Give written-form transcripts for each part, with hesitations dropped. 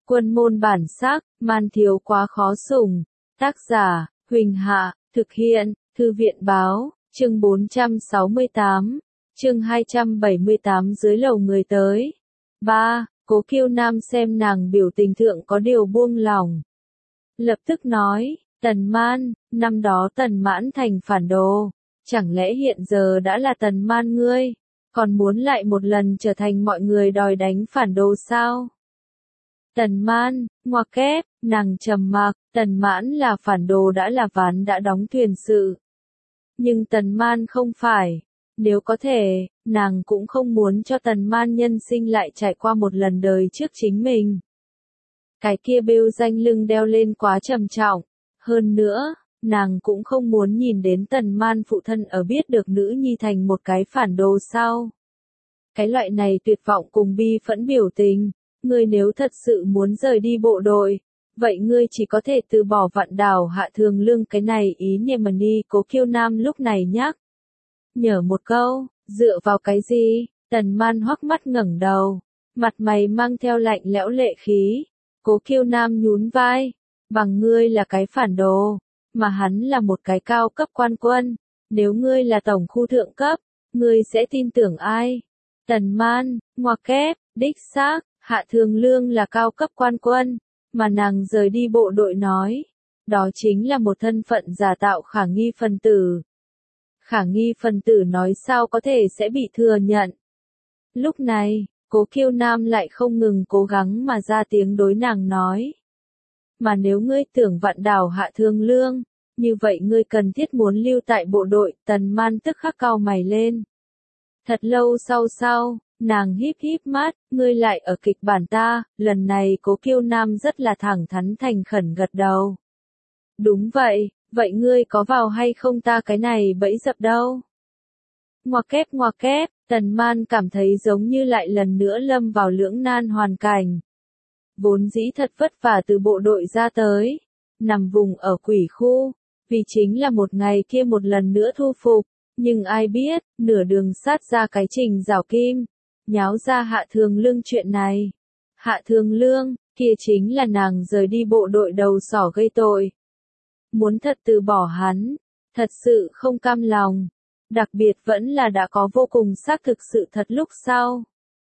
Quân môn bản sắc, man thiếu quá khó sủng. Tác giả, Huỳnh Hạ, thực hiện, Thư viện báo, chương 468, chương 278 dưới lầu người tới. 3. Cố Kiêu Nam xem nàng biểu tình thượng có điều buông lòng. Lập tức nói, Tần Man, năm đó Tần Mãn thành phản đồ, chẳng lẽ hiện giờ đã là Tần Man ngươi, còn muốn lại một lần trở thành mọi người đòi đánh phản đồ sao? Tần Man, ngoặc kép, nàng trầm mặc, Tần Mãn là phản đồ đã là ván đã đóng thuyền sự. Nhưng Tần Man không phải, nếu có thể, nàng cũng không muốn cho Tần Man nhân sinh lại trải qua một lần đời trước chính mình. Cái kia bêu danh lưng đeo lên quá trầm trọng, hơn nữa, nàng cũng không muốn nhìn đến Tần Man phụ thân ở biết được nữ nhi thành một cái phản đồ sau. Cái loại này tuyệt vọng cùng bi phẫn biểu tình, ngươi nếu thật sự muốn rời đi bộ đội, vậy ngươi chỉ có thể từ bỏ Vạn Đào Hạ Thường Lương cái này ý niệm mà đi. Cố Kiêu Nam lúc này nhắc nhở một câu, dựa vào cái gì? Tần Man hoắc mắt ngẩng đầu, mặt mày mang theo lạnh lẽo lệ khí. Cố Kiêu Nam nhún vai, bằng ngươi là cái phản đồ, mà hắn là một cái cao cấp quan quân, nếu ngươi là tổng khu thượng cấp, ngươi sẽ tin tưởng ai? Tần Man, ngoặc kép, đích xác, Hạ Thường Lương là cao cấp quan quân, mà nàng rời đi bộ đội nói, đó chính là một thân phận giả tạo khả nghi phần tử. Khả nghi phần tử nói sao có thể sẽ bị thừa nhận. Lúc này, Cố Kiêu Nam lại không ngừng cố gắng mà ra tiếng đối nàng nói. Mà nếu ngươi tưởng Vạn Đào Hạ Thường Lương, như vậy ngươi cần thiết muốn lưu tại bộ đội. Tần Man tức khắc cau mày lên. Thật lâu sau, nàng híp híp mắt, ngươi lại ở kịch bản ta. Lần này Cố Kiêu Nam rất là thẳng thắn thành khẩn gật đầu. Đúng vậy, vậy ngươi có vào hay không ta cái này bẫy dập đâu? Ngoặc kép, Tần Man cảm thấy giống như lại lần nữa lâm vào lưỡng nan hoàn cảnh. Vốn dĩ thật vất vả từ bộ đội ra tới, nằm vùng ở quỷ khu, vì chính là một ngày kia một lần nữa thu phục, nhưng ai biết, nửa đường sát ra cái Trình Giảo Kim, nháo ra Hạ Thường Lương chuyện này. Hạ Thường Lương, kia chính là nàng rời đi bộ đội đầu sỏ gây tội. Muốn thật từ bỏ hắn, thật sự không cam lòng, đặc biệt vẫn là đã có vô cùng xác thực sự thật lúc sau.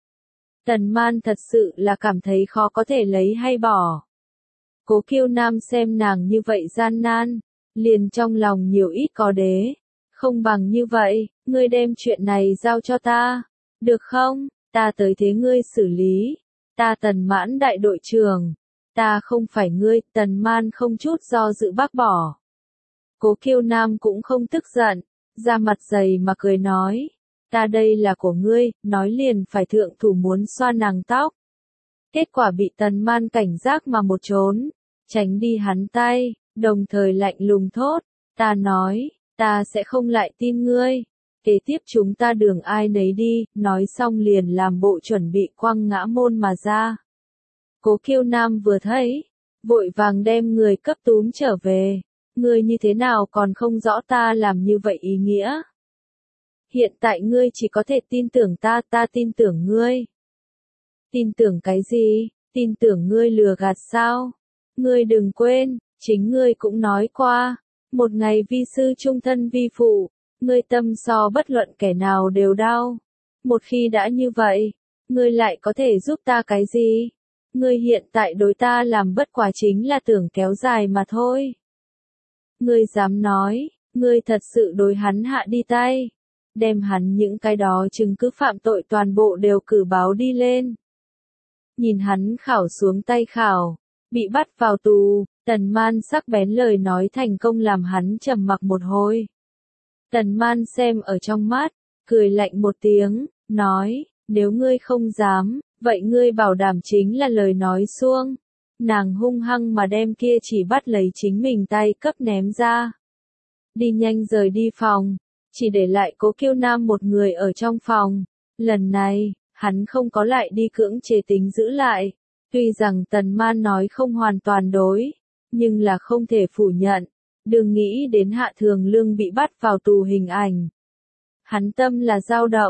Tần Man thật sự là cảm thấy khó có thể lấy hay bỏ. Cố Kiêu Nam xem nàng như vậy gian nan, liền trong lòng nhiều ít có đế. Không bằng như vậy, ngươi đem chuyện này giao cho ta, được không? Ta tới thế ngươi xử lý. Ta Tần Mãn đại đội trưởng. Ta không phải ngươi. Tần Man không chút do dự bác bỏ. Cố Kiêu Nam cũng không tức giận, ra mặt dày mà cười nói. Ta đây là của ngươi, nói liền phải thượng thủ muốn xoa nàng tóc. Kết quả bị Tần Man cảnh giác mà một trốn, tránh đi hắn tay, đồng thời lạnh lùng thốt. Ta nói, ta sẽ không lại tin ngươi. Kế tiếp chúng ta đường ai nấy đi, nói xong liền làm bộ chuẩn bị quăng ngã môn mà ra. Cố Kiêu Nam vừa thấy, vội vàng đem người cấp túm trở về. Ngươi như thế nào còn không rõ ta làm như vậy ý nghĩa? Hiện tại ngươi chỉ có thể tin tưởng ta, ta tin tưởng ngươi. Tin tưởng cái gì? Tin tưởng ngươi lừa gạt sao? Ngươi đừng quên, chính ngươi cũng nói qua, một ngày vi sư trung thân vi phụ, ngươi tâm so bất luận kẻ nào đều đau. Một khi đã như vậy, ngươi lại có thể giúp ta cái gì? Ngươi hiện tại đối ta làm bất quá chính là tưởng kéo dài mà thôi. Ngươi dám nói, ngươi thật sự đối hắn hạ đi tay, đem hắn những cái đó chứng cứ phạm tội toàn bộ đều cử báo đi lên. Nhìn hắn khảo xuống tay khảo, bị bắt vào tù, Tần Man sắc bén lời nói thành công làm hắn trầm mặc một hồi. Tần Man xem ở trong mắt, cười lạnh một tiếng, nói, nếu ngươi không dám, vậy ngươi bảo đảm chính là lời nói suông. Nàng hung hăng mà đem kia chỉ bắt lấy chính mình tay cấp ném ra. Đi nhanh rời đi phòng, chỉ để lại Cố Kiêu Nam một người ở trong phòng. Lần này, hắn không có lại đi cưỡng chế tính giữ lại. Tuy rằng Tần Man nói không hoàn toàn đối, nhưng là không thể phủ nhận. Đừng nghĩ đến Hạ Thường Lương bị bắt vào tù hình ảnh. Hắn tâm là dao động,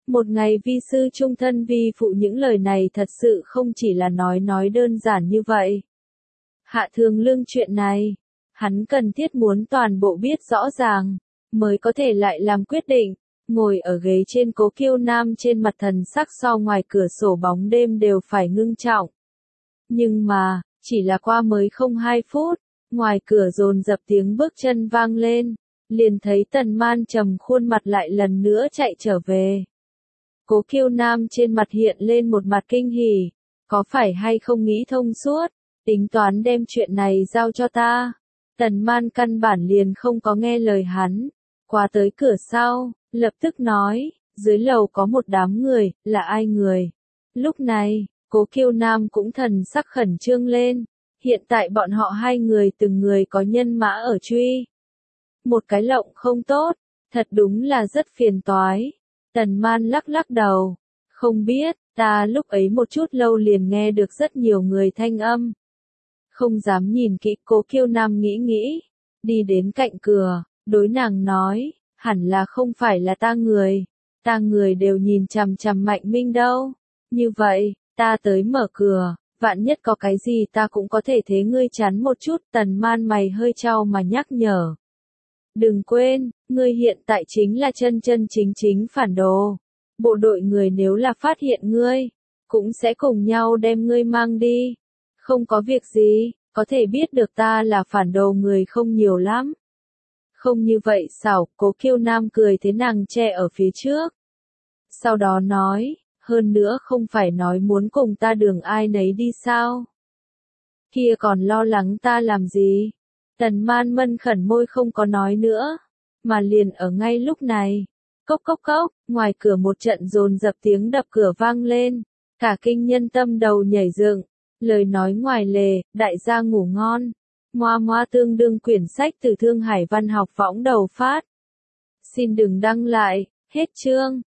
Một ngày vi sư trung thân vi phụ, những lời này thật sự không chỉ là nói đơn giản như vậy. Hạ Thường Lương chuyện này, hắn cần thiết muốn toàn bộ biết rõ ràng, mới có thể lại làm quyết định. Ngồi ở ghế trên Cố Kiêu Nam, trên mặt thần sắc so ngoài cửa sổ bóng đêm đều phải ngưng trọng. Nhưng mà, chỉ là qua mới không 2 phút, ngoài cửa dồn dập tiếng bước chân vang lên, liền thấy Tần Man trầm khuôn mặt lại lần nữa chạy trở về. Cố Kiêu Nam trên mặt hiện lên một mặt kinh hỉ, có phải hay không nghĩ thông suốt, tính toán đem chuyện này giao cho ta. Tần Man căn bản liền không có nghe lời hắn, qua tới cửa sau, lập tức nói, dưới lầu có một đám người, là ai người? Lúc này, Cố Kiêu Nam cũng thần sắc khẩn trương lên, hiện tại bọn họ 2 người từng người có nhân mã ở truy. Một cái lộng không tốt, thật đúng là rất phiền toái. Tần Man lắc lắc đầu, không biết, ta lúc ấy một chút lâu liền nghe được rất nhiều người thanh âm. Không dám nhìn kỹ. Cố Kiêu Nam nghĩ nghĩ, đi đến cạnh cửa, đối nàng nói, hẳn là không phải là ta người đều nhìn chằm chằm Mạnh Minh đâu. Như vậy, ta tới mở cửa, vạn nhất có cái gì ta cũng có thể thế ngươi chắn một chút. Tần Man mày hơi chau mà nhắc nhở. Đừng quên, ngươi hiện tại chính là chân chính phản đồ. Bộ đội người nếu là phát hiện ngươi, cũng sẽ cùng nhau đem ngươi mang đi. Không có việc gì, có thể biết được ta là phản đồ người không nhiều lắm. Không như vậy xảo. Cố Kiêu Nam cười thế nàng che ở phía trước. Sau đó nói, hơn nữa không phải nói muốn cùng ta đường ai nấy đi sao? Kia còn lo lắng ta làm gì? Tần Man mân khẩn môi không có nói nữa, mà liền ở ngay lúc này. Cốc cốc cốc, ngoài cửa một trận dồn dập tiếng đập cửa vang lên, cả kinh nhân tâm đầu nhảy dựng, lời nói ngoài lề, đại gia ngủ ngon. Moa moa tương đương quyển sách từ Thương Hải Văn học võng đầu phát. Xin đừng đăng lại, hết chương.